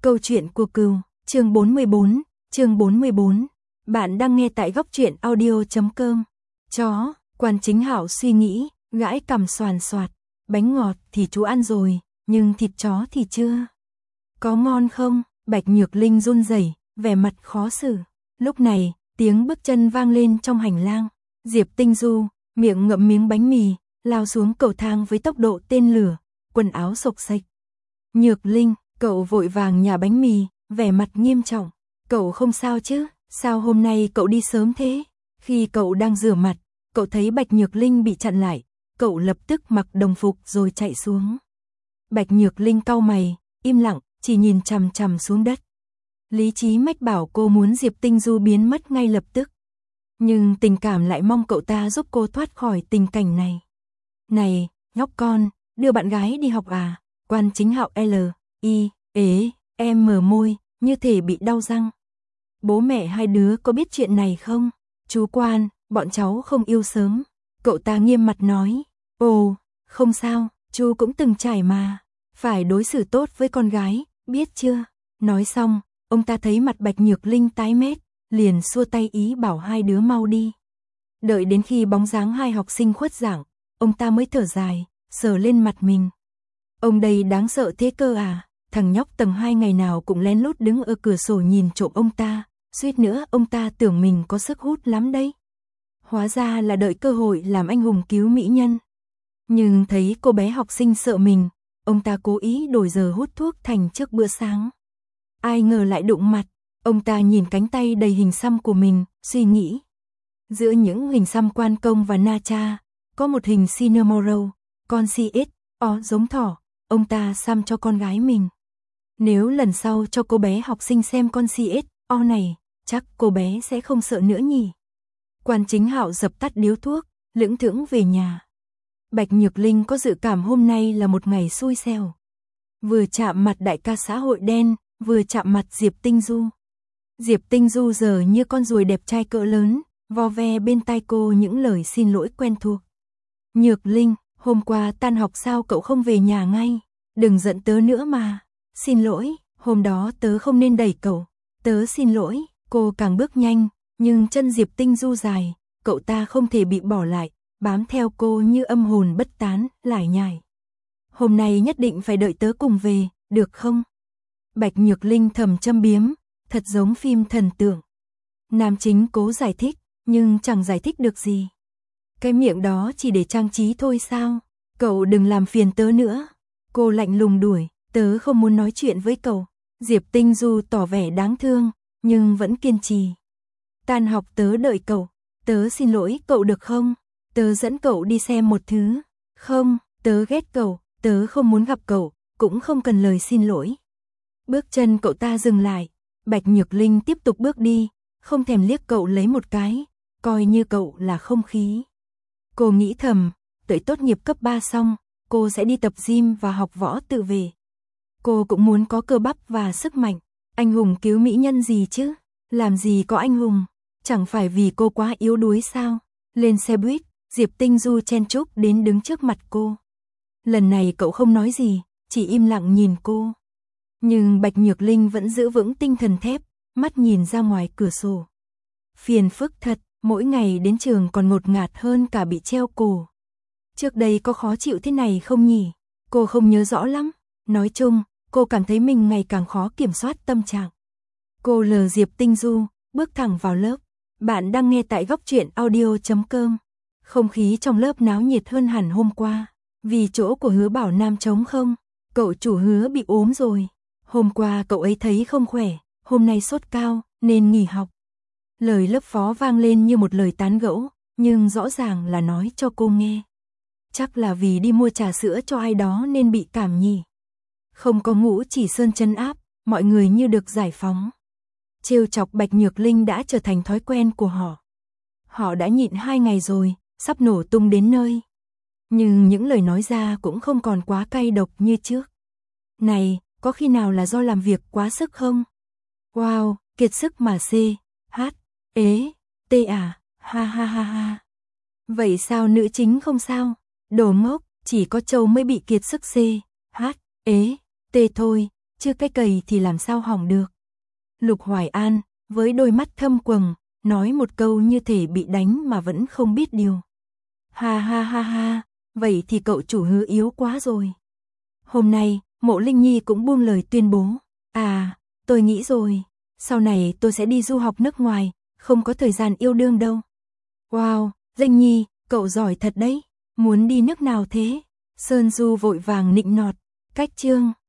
Câu chuyện của cừu, chương 44. Bạn đang nghe tại góc truyện audio.com. Chó, Quan Chính Hạo suy nghĩ, gãi cằm xoàn xoạt. Bánh ngọt thì chú ăn rồi, nhưng thịt chó thì chưa. Có ngon không? Bạch Nhược Linh run rẩy, vẻ mặt khó xử. Lúc này, tiếng bước chân vang lên trong hành lang. Diệp Tinh Du, miệng ngậm miếng bánh mì, lao xuống cầu thang với tốc độ tên lửa, quần áo xộc xệch. Nhược Linh, cậu vội vàng nhả bánh mì, vẻ mặt nghiêm trọng. Cậu không sao chứ? Sao hôm nay cậu đi sớm thế? Khi cậu đang rửa mặt, cậu thấy Bạch Nhược Linh bị chặn lại. Cậu lập tức mặc đồng phục rồi chạy xuống. Bạch Nhược Linh cau mày, im lặng, chỉ nhìn chằm chằm xuống đất. Lý trí mách bảo cô muốn Diệp Tinh Du biến mất ngay lập tức. Nhưng tình cảm lại mong cậu ta giúp cô thoát khỏi tình cảnh này. Này, nhóc con, đưa bạn gái đi học à? Quan Chính Hạo mở môi, như thể bị đau răng. Bố mẹ hai đứa có biết chuyện này không? Chú Quan, bọn cháu không yêu sớm. Cậu ta nghiêm mặt nói. Ồ, không sao, chú cũng từng trải mà. Phải đối xử tốt với con gái, biết chưa? Nói xong, ông ta thấy mặt Bạch Nhược Linh tái mét, liền xua tay ý bảo hai đứa mau đi. Đợi đến khi bóng dáng hai học sinh khuất dạng, ông ta mới thở dài, sờ lên mặt mình. Ông đây đáng sợ thế cơ à? Thằng nhóc tầng 2 ngày nào cũng lén lút đứng ở cửa sổ nhìn trộm ông ta, suýt nữa ông ta tưởng mình có sức hút lắm đấy. Hóa ra là đợi cơ hội làm anh hùng cứu mỹ nhân. Nhưng thấy cô bé học sinh sợ mình, ông ta cố ý đổi giờ hút thuốc thành trước bữa sáng. Ai ngờ lại đụng mặt, ông ta nhìn cánh tay đầy hình xăm của mình, suy nghĩ. Giữa những hình xăm Quan Công và Na Cha, có một hình Cinnamorough, con CXO giống thỏ, ông ta xăm cho con gái mình. Nếu lần sau cho cô bé học sinh xem con CXO này, chắc cô bé sẽ không sợ nữa nhỉ. Quan Chính Hạo dập tắt điếu thuốc, lững thững về nhà. Bạch Nhược Linh có dự cảm hôm nay là một ngày xui xẻo. Vừa chạm mặt đại ca xã hội đen, vừa chạm mặt Diệp Tinh Du. Diệp Tinh Du giờ như con ruồi đẹp trai cỡ lớn, vo ve bên tai cô những lời xin lỗi quen thuộc. Nhược Linh, hôm qua tan học sao cậu không về nhà ngay? Đừng giận tớ nữa mà. Xin lỗi, hôm đó tớ không nên đẩy cậu. Tớ xin lỗi. Cô càng bước nhanh, nhưng chân Diệp Tinh Du dài, cậu ta không thể bị bỏ lại, bám theo cô như âm hồn bất tán, lải nhải. Hôm nay nhất định phải đợi tớ cùng về, được không? Bạch Nhược Linh thầm châm biếm, thật giống phim thần tượng. Nam chính cố giải thích, nhưng chẳng giải thích được gì. Cái miệng đó chỉ để trang trí thôi sao? Cậu đừng làm phiền tớ nữa. Cô lạnh lùng đuổi, tớ không muốn nói chuyện với cậu. Diệp Tinh Du tỏ vẻ đáng thương, nhưng vẫn kiên trì. Tan học tớ đợi cậu, tớ xin lỗi cậu được không? Tớ dẫn cậu đi xem một thứ. Không, tớ ghét cậu, tớ không muốn gặp cậu, cũng không cần lời xin lỗi. Bước chân cậu ta dừng lại, Bạch Nhược Linh tiếp tục bước đi, không thèm liếc cậu lấy một cái, coi như cậu là không khí. Cô nghĩ thầm, đợi tốt nghiệp cấp 3 xong, cô sẽ đi tập gym và học võ tự vệ. Cô cũng muốn có cơ bắp và sức mạnh, anh hùng cứu mỹ nhân gì chứ? Làm gì có anh hùng, chẳng phải vì cô quá yếu đuối sao? Lên xe buýt, Diệp Tinh Du chen chúc đến đứng trước mặt cô. Lần này cậu không nói gì, chỉ im lặng nhìn cô. Nhưng Bạch Nhược Linh vẫn giữ vững tinh thần thép, mắt nhìn ra ngoài cửa sổ. Phiền phức thật, mỗi ngày đến trường còn ngột ngạt hơn cả bị treo cổ. Trước đây có khó chịu thế này không nhỉ? Cô không nhớ rõ lắm. Nói chung, cô cảm thấy mình ngày càng khó kiểm soát tâm trạng. Cô lờ Diệp Tinh Du, bước thẳng vào lớp. Bạn đang nghe tại góc truyện audio.com. Không khí trong lớp náo nhiệt hơn hẳn hôm qua. Vì chỗ của Hứa Bảo Nam trống không, cậu chủ Hứa bị ốm rồi. Hôm qua cậu ấy thấy không khỏe, hôm nay sốt cao, nên nghỉ học. Lời lớp phó vang lên như một lời tán gẫu, nhưng rõ ràng là nói cho cô nghe. Chắc là vì đi mua trà sữa cho ai đó nên bị cảm nhỉ. Không có Ngũ Chỉ Sơn trấn áp, mọi người như được giải phóng. Trêu chọc Bạch Nhược Linh đã trở thành thói quen của họ. Họ đã nhịn 2 ngày rồi, sắp nổ tung đến nơi. Nhưng những lời nói ra cũng không còn quá cay độc như trước. Này, có khi nào là do làm việc quá sức không? Wow, kiệt sức mà ha ha ha ha. Vậy sao nữ chính không sao? Đồ ngốc, chỉ có Châu mới bị kiệt sức thôi. chưa cái cầy thì làm sao hỏng được. Lục Hoài An, với đôi mắt thâm quầng, nói một câu như thể bị đánh mà vẫn không biết điều. Ha ha ha ha, vậy thì cậu chủ hứa yếu quá rồi. Hôm nay, Mộ Linh Nhi cũng buông lời tuyên bố. À, tôi nghĩ rồi, sau này tôi sẽ đi du học nước ngoài, không có thời gian yêu đương đâu. Wow, Linh Nhi, cậu giỏi thật đấy, muốn đi nước nào thế? Sơn Du vội vàng nịnh nọt, cách chương.